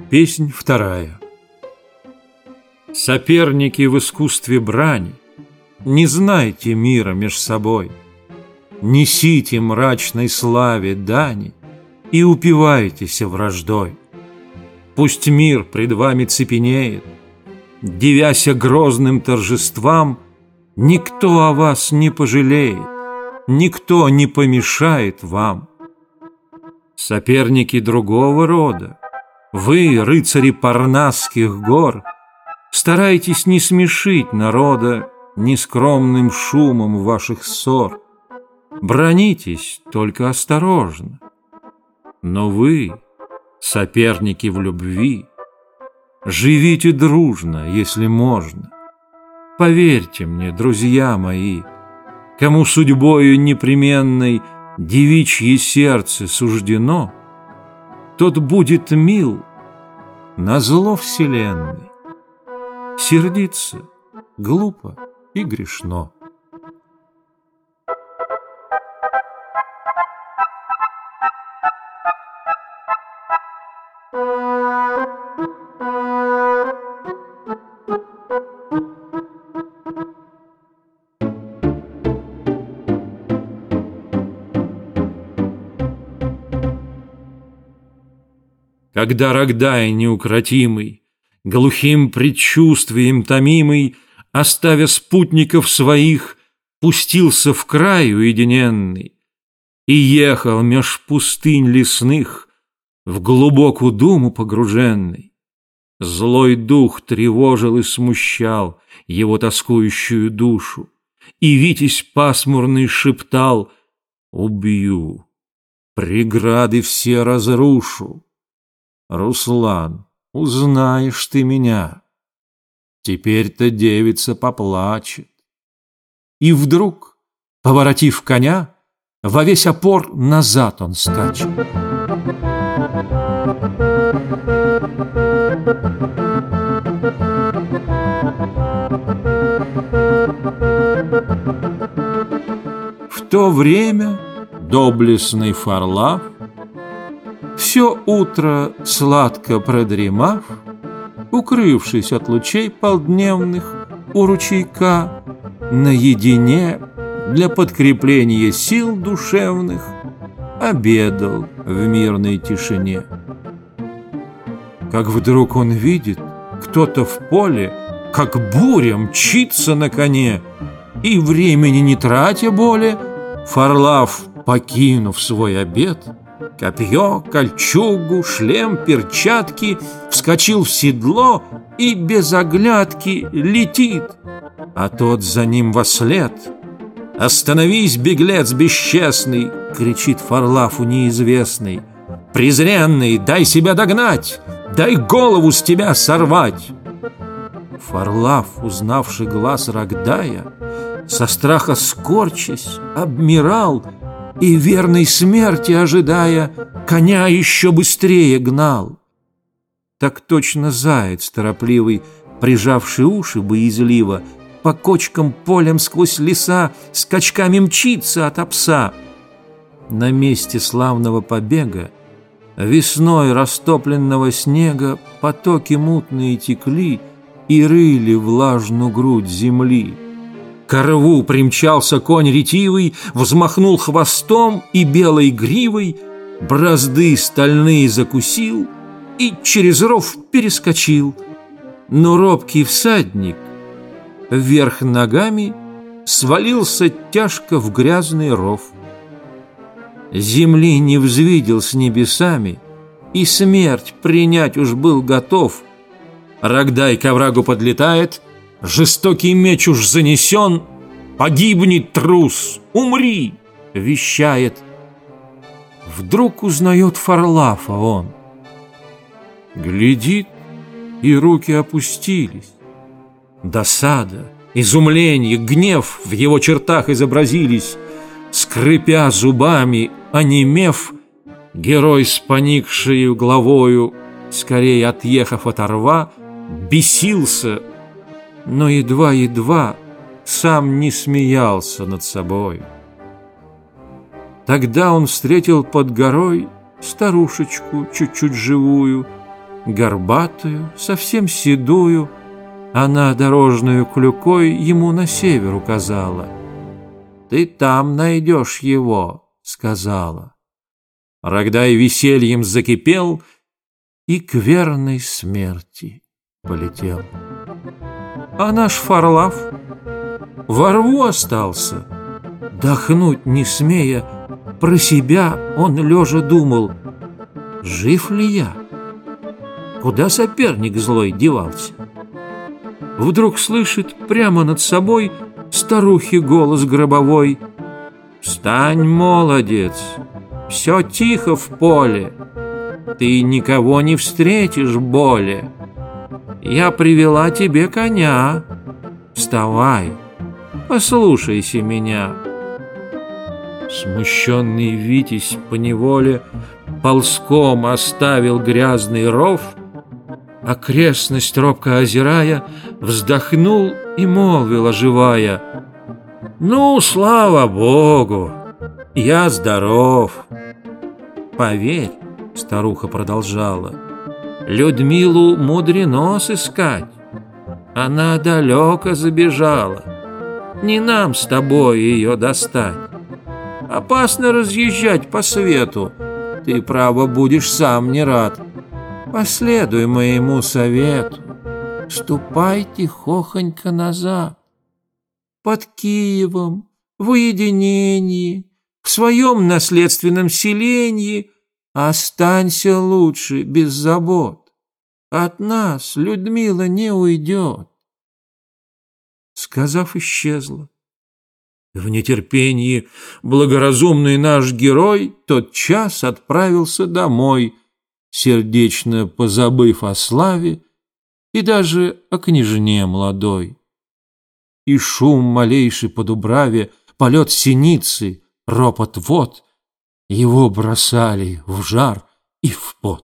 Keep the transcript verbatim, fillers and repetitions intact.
Песнь вторая. Соперники в искусстве брани, не знайте мира меж собой, несите мрачной славе дани и упивайтесь враждой. Пусть мир пред вами цепенеет, дивяся грозным торжествам, никто о вас не пожалеет, никто не помешает вам. Соперники другого рода, вы, рыцари Парнасских гор, старайтесь не смешить народа нескромным шумом ваших ссор. Бранитесь только осторожно. Но вы, соперники в любви, живите дружно, если можно. Поверьте мне, друзья мои, кому судьбою непременной девичье сердце суждено, тот будет мил назло вселенной. Сердиться глупо и грешно. Когда Рогдай неукротимый, глухим предчувствием томимый, оставя спутников своих, пустился в край уединенный и ехал меж пустынь лесных, в глубокую думу погруженный. Злой дух тревожил и смущал его тоскующую душу, и Витязь пасмурный шептал: «Убью, преграды все разрушу. Руслан, узнаешь ты меня, теперь-то девица поплачет». И вдруг, поворотив коня, во весь опор назад он скачет. В то время доблестный Фарлав, все утро сладко продремав, укрывшись от лучей полдневных у ручейка, наедине для подкрепления сил душевных обедал в мирной тишине. Как вдруг он видит, кто-то в поле, как буря, мчится на коне, и времени не тратя более, Фарлав, покинув свой обед, копье, кольчугу, шлем, перчатки, вскочил в седло и без оглядки летит, а тот за ним вослед. «Остановись, беглец бесчестный!» — кричит Фарлафу неизвестный. «Презренный, дай себя догнать, дай голову с тебя сорвать!» Фарлав, узнавший глаз Рогдая, со страха скорчась, обмирал и, верной смерти ожидая, коня еще быстрее гнал. Так точно заяц торопливый, прижавший уши боязливо, по кочкам полем сквозь леса скачками мчится от пса. На месте славного побега весной растопленного снега потоки мутные текли и рыли влажную грудь земли. Ко рву примчался конь ретивый, взмахнул хвостом и белой гривой, бразды стальные закусил и через ров перескочил. Но робкий всадник вверх ногами свалился тяжко в грязный ров. Земли не взвидел с небесами и смерть принять уж был готов. Рогдай к оврагу подлетает, жестокий меч уж занесен. «Погибни, трус, умри!» — вещает. Вдруг узнает Фарлафа он. Глядит, и руки опустились. Досада, изумление, гнев в его чертах изобразились. Скрипя зубами, онемев, герой с поникшей головою, скорее отъехав от рва, бесился, но едва-едва сам не смеялся над собой. Тогда он встретил под горой старушечку чуть-чуть живую горбатую, совсем седую, она дорожную клюкой ему на север указала. «Ты там найдешь его», — сказала. Рогдай весельем закипел и к верной смерти полетел. А наш Фарлав во рву остался. Дохнуть не смея, про себя он лежа думал: жив ли я? Куда соперник злой девался? Вдруг слышит прямо над собой старухи голос гробовой: «Встань, молодец, все тихо в поле, ты никого не встретишь более. Я привела тебе коня, вставай, послушайся меня». Смущенный Витязь поневоле ползком оставил грязный ров, окрестность робко озирая, вздохнул и молвил, оживая: «Ну, слава Богу, я здоров». «Поверь, — старуха продолжала, — Людмилу мудрено сыскать. Она далеко забежала. Не нам с тобой ее достать. Опасно разъезжать по свету. Ты, право, будешь сам не рад. Последуй моему совету. Ступай тихохонько назад. Под Киевом, в уединении, в своем наследственном селении останься лучше без забот. От нас Людмила не уйдет». Сказав, исчезла. В нетерпении благоразумный наш герой тотчас отправился домой, сердечно позабыв о славе и даже о княжне молодой. И шум малейший по дубраве, полет синицы, ропот вод его бросали в жар и в пот.